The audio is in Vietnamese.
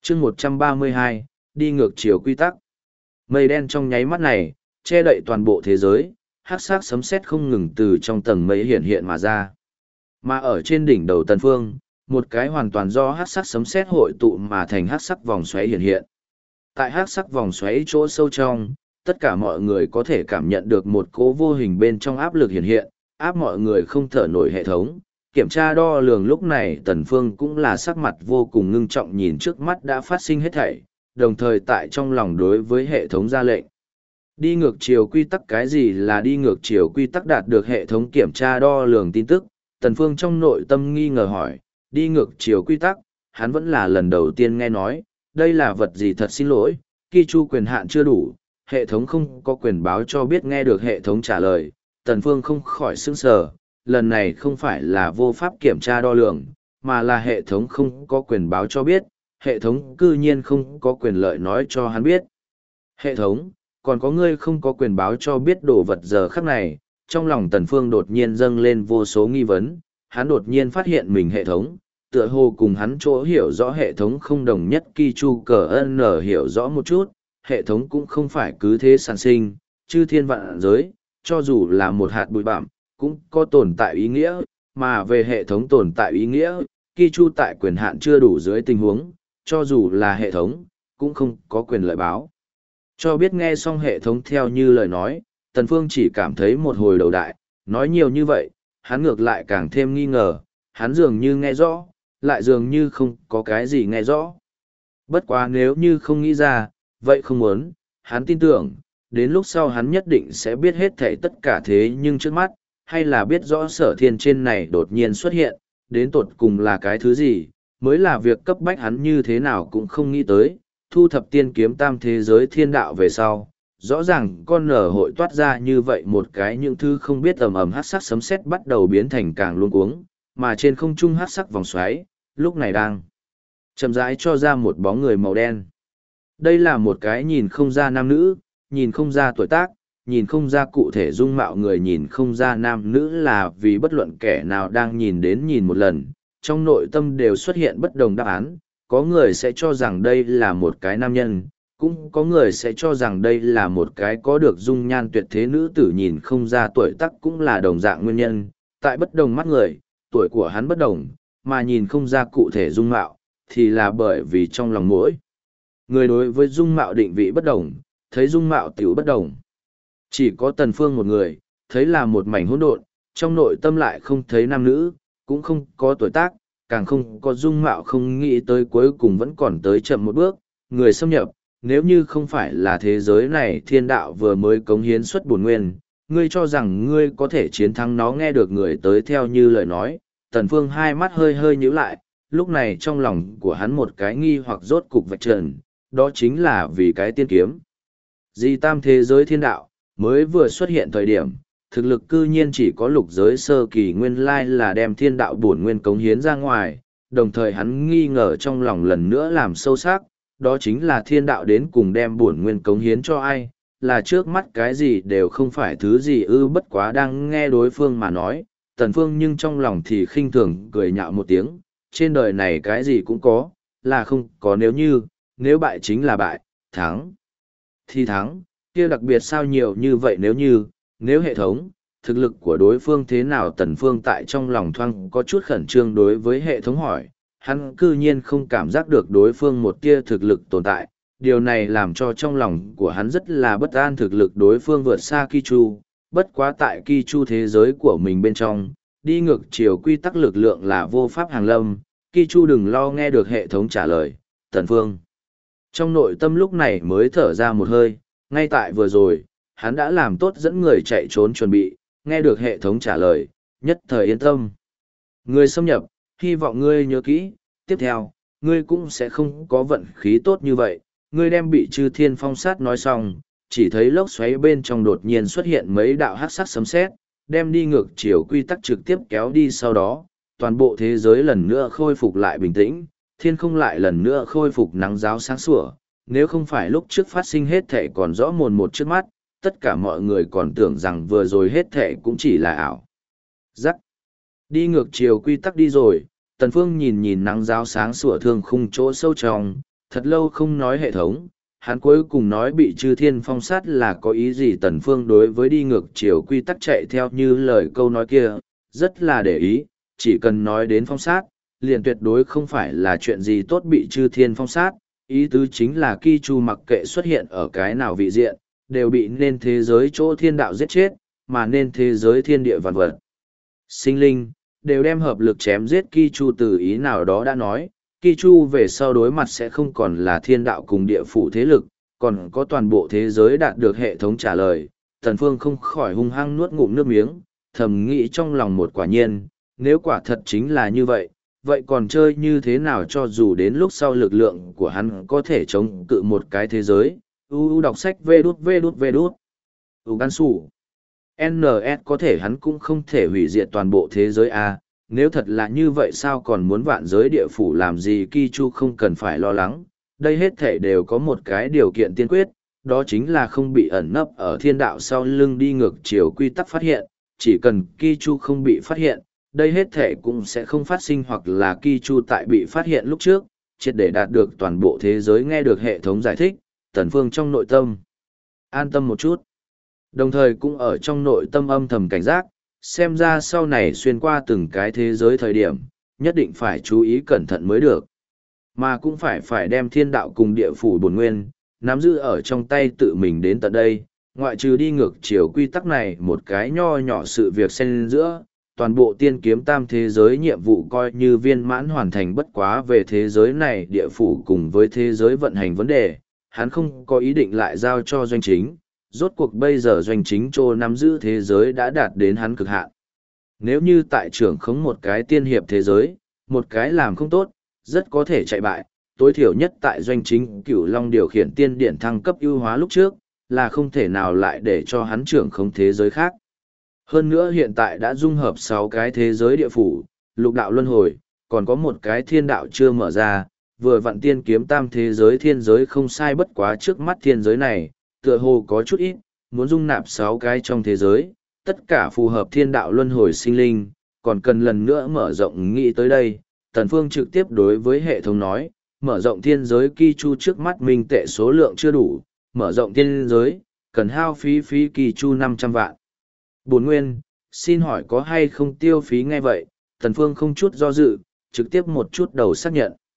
chương 132, đi ngược chiều quy tắc. Mây đen trong nháy mắt này, che đậy toàn bộ thế giới, hắc sắc sấm sét không ngừng từ trong tầng mây hiện hiện mà ra. Mà ở trên đỉnh đầu Tần Phương, một cái hoàn toàn do hắc sắc sấm sét hội tụ mà thành hắc sắc vòng xoáy hiện hiện. Tại hắc sắc vòng xoáy chỗ sâu trong, tất cả mọi người có thể cảm nhận được một cỗ vô hình bên trong áp lực hiện hiện, áp mọi người không thở nổi hệ thống. Kiểm tra đo lường lúc này Tần Phương cũng là sắc mặt vô cùng ngưng trọng nhìn trước mắt đã phát sinh hết thảy, đồng thời tại trong lòng đối với hệ thống ra lệnh. Đi ngược chiều quy tắc. Cái gì là đi ngược chiều quy tắc? Đạt được hệ thống kiểm tra đo lường tin tức, Tần Phương trong nội tâm nghi ngờ hỏi, đi ngược chiều quy tắc, hắn vẫn là lần đầu tiên nghe nói, đây là vật gì? Thật xin lỗi, Ki Chu quyền hạn chưa đủ, hệ thống không có quyền báo cho biết. Nghe được hệ thống trả lời, Tần Phương không khỏi sửng sờ, lần này không phải là vô pháp kiểm tra đo lường, mà là hệ thống không có quyền báo cho biết, hệ thống cư nhiên không có quyền lợi nói cho hắn biết. Hệ thống, còn có ngươi không có quyền báo cho biết đồ vật? Giờ khắc này, trong lòng Tần Phương đột nhiên dâng lên vô số nghi vấn, hắn đột nhiên phát hiện mình hệ thống, tựa hồ cùng hắn chỗ hiểu rõ hệ thống không đồng nhất. Ki Chu cờ n hiểu rõ một chút, hệ thống cũng không phải cứ thế sản sinh, chư thiên vạn giới, cho dù là một hạt bụi bặm, cũng có tồn tại ý nghĩa, mà về hệ thống tồn tại ý nghĩa, Ki Chu tại quyền hạn chưa đủ dưới tình huống, cho dù là hệ thống, cũng không có quyền lợi báo cho biết. Nghe xong hệ thống theo như lời nói, Tần Phương chỉ cảm thấy một hồi đầu đại, nói nhiều như vậy, hắn ngược lại càng thêm nghi ngờ, hắn dường như nghe rõ, lại dường như không có cái gì nghe rõ. Bất quá nếu như không nghĩ ra, vậy không muốn, hắn tin tưởng, đến lúc sau hắn nhất định sẽ biết hết thảy tất cả. Thế nhưng trước mắt, hay là biết rõ Sở Thiên trên này đột nhiên xuất hiện, đến tột cùng là cái thứ gì, mới là việc cấp bách. Hắn như thế nào cũng không nghĩ tới, thu thập tiên kiếm tam thế giới thiên đạo về sau, rõ ràng con nở hội toát ra như vậy một cái những thứ không biết. Ầm ầm hắc sắc sấm sét bắt đầu biến thành càng luống cuống, mà trên không trung hắc sắc vòng xoáy, lúc này đang chậm rãi cho ra một bóng người màu đen. Đây là một cái nhìn không ra nam nữ, nhìn không ra tuổi tác, nhìn không ra cụ thể dung mạo người, nhìn không ra nam nữ là vì bất luận kẻ nào đang nhìn đến nhìn một lần, trong nội tâm đều xuất hiện bất đồng đáp án. Có người sẽ cho rằng đây là một cái nam nhân, cũng có người sẽ cho rằng đây là một cái có được dung nhan tuyệt thế nữ tử. Nhìn không ra tuổi tác cũng là đồng dạng nguyên nhân, tại bất đồng mắt người, tuổi của hắn bất đồng, mà nhìn không ra cụ thể dung mạo, thì là bởi vì trong lòng mỗi người đối với dung mạo định vị bất đồng, thấy dung mạo tiểu bất đồng. Chỉ có Tần Phương một người, thấy là một mảnh hỗn độn, trong nội tâm lại không thấy nam nữ, cũng không có tuổi tác, càng không có dung mạo. Không nghĩ tới cuối cùng vẫn còn tới chậm một bước, người xâm nhập. Nếu như không phải là thế giới này thiên đạo vừa mới cống hiến xuất bổn nguyên, ngươi cho rằng ngươi có thể chiến thắng nó? Nghe được người tới theo như lời nói, Tần Phương hai mắt hơi hơi nhíu lại, lúc này trong lòng của hắn một cái nghi hoặc rốt cục vạch trần, đó chính là vì cái tiên kiếm. Di tam thế giới thiên đạo, mới vừa xuất hiện thời điểm, thực lực cư nhiên chỉ có lục giới sơ kỳ, nguyên lai là đem thiên đạo bổn nguyên cống hiến ra ngoài. Đồng thời hắn nghi ngờ trong lòng lần nữa làm sâu sắc, đó chính là thiên đạo đến cùng đem bổn nguyên cống hiến cho ai, là trước mắt cái gì đều không phải thứ gì ư? Bất quá đang nghe đối phương mà nói, Tần Phương nhưng trong lòng thì khinh thường cười nhạo một tiếng, trên đời này cái gì cũng có, là không có nếu như, nếu bại chính là bại, thắng thì thắng, kia đặc biệt sao nhiều như vậy nếu như, nếu hệ thống, thực lực của đối phương thế nào? Tần Phương tại trong lòng thoáng có chút khẩn trương đối với hệ thống hỏi, hắn cư nhiên không cảm giác được đối phương một tia thực lực tồn tại, điều này làm cho trong lòng của hắn rất là bất an. Thực lực đối phương vượt xa Ki Chu, bất quá tại Ki Chu thế giới của mình bên trong, đi ngược chiều quy tắc lực lượng là vô pháp hàng lâm. Ki Chu đừng lo. Nghe được hệ thống trả lời, Tần Phương trong nội tâm lúc này mới thở ra một hơi, ngay tại vừa rồi, hắn đã làm tốt dẫn người chạy trốn chuẩn bị. Nghe được hệ thống trả lời, nhất thời yên tâm. Người xâm nhập, hy vọng ngươi nhớ kỹ, tiếp theo, ngươi cũng sẽ không có vận khí tốt như vậy. Ngươi đem bị chư thiên phong sát. Nói xong, chỉ thấy lốc xoáy bên trong đột nhiên xuất hiện mấy đạo hắc sắc sấm sét, đem đi ngược chiều quy tắc trực tiếp kéo đi. Sau đó, toàn bộ thế giới lần nữa khôi phục lại bình tĩnh, thiên không lại lần nữa khôi phục nắng ráo sáng sủa. Nếu không phải lúc trước phát sinh hết thệ còn rõ mồn một trước mắt, tất cả mọi người còn tưởng rằng vừa rồi hết thệ cũng chỉ là ảo giác. Đi ngược chiều quy tắc đi rồi, Tần Phương nhìn nhìn nắng ráo sáng sủa thương khung chỗ sâu trong, thật lâu không nói hệ thống, hắn cuối cùng nói bị chư thiên phong sát là có ý gì. Tần Phương đối với đi ngược chiều quy tắc chạy theo như lời câu nói kia, rất là để ý, chỉ cần nói đến phong sát, liền tuyệt đối không phải là chuyện gì tốt bị chư thiên phong sát, ý tứ chính là Ki Chu mặc kệ xuất hiện ở cái nào vị diện, đều bị nên thế giới chỗ thiên đạo giết chết, mà nên thế giới thiên địa vạn vật. Sinh linh, đều đem hợp lực chém giết Ki Chu. Từ ý nào đó đã nói, Ki Chu về sau đối mặt sẽ không còn là thiên đạo cùng địa phủ thế lực, còn có toàn bộ thế giới đạt được hệ thống trả lời. Tần Phương không khỏi hung hăng nuốt ngụm nước miếng, thầm nghĩ trong lòng một quả nhiên, nếu quả thật chính là như vậy, vậy còn chơi như thế nào cho dù đến lúc sau lực lượng của hắn có thể chống cự một cái thế giới. Đọc sách vê đút. Gan sủ. NS có thể hắn cũng không thể hủy diệt toàn bộ thế giới a. Nếu thật là như vậy sao còn muốn vạn giới địa phủ làm gì. Ki Chu không cần phải lo lắng, đây hết thể đều có một cái điều kiện tiên quyết, đó chính là không bị ẩn nấp ở thiên đạo sau lưng đi ngược chiều quy tắc phát hiện. Chỉ cần Ki Chu không bị phát hiện, đây hết thể cũng sẽ không phát sinh, hoặc là Ki Chu tại bị phát hiện lúc trước, triệt để đạt được toàn bộ thế giới nghe được hệ thống giải thích. Tần Phương trong nội tâm an tâm một chút, đồng thời cũng ở trong nội tâm âm thầm cảnh giác, xem ra sau này xuyên qua từng cái thế giới thời điểm, nhất định phải chú ý cẩn thận mới được. Mà cũng phải đem thiên đạo cùng địa phủ bổn nguyên, nắm giữ ở trong tay tự mình đến tận đây, ngoại trừ đi ngược chiều quy tắc này một cái nho nhỏ sự việc xen giữa, toàn bộ tiên kiếm tam thế giới nhiệm vụ coi như viên mãn hoàn thành. Bất quá về thế giới này địa phủ cùng với thế giới vận hành vấn đề, hắn không có ý định lại giao cho doanh chính. Rốt cuộc bây giờ doanh chính trô nắm giữ thế giới đã đạt đến hắn cực hạn. Nếu như tại trưởng khống một cái tiên hiệp thế giới, một cái làm không tốt, rất có thể chạy bại. Tối thiểu nhất tại doanh chính Cửu Long điều khiển tiên điển thăng cấp ưu hóa lúc trước, là không thể nào lại để cho hắn trưởng khống thế giới khác. Hơn nữa hiện tại đã dung hợp 6 cái thế giới địa phủ, lục đạo luân hồi, còn có một cái thiên đạo chưa mở ra, vừa vặn tiên kiếm tam thế giới thiên giới không sai. Bất quá trước mắt thiên giới này, tựa hồ có chút ít, muốn dung nạp 6 cái trong thế giới, tất cả phù hợp thiên đạo luân hồi sinh linh, còn cần lần nữa mở rộng. Nghĩ tới đây, Tần Phương trực tiếp đối với hệ thống nói, mở rộng thiên giới Ki Chu trước mắt minh tệ số lượng chưa đủ, mở rộng thiên giới, cần hao phí Ki Chu 500 vạn. Bổn nguyên, xin hỏi có hay không tiêu phí. Nghe vậy, Tần Phương không chút do dự, trực tiếp một chút đầu xác nhận.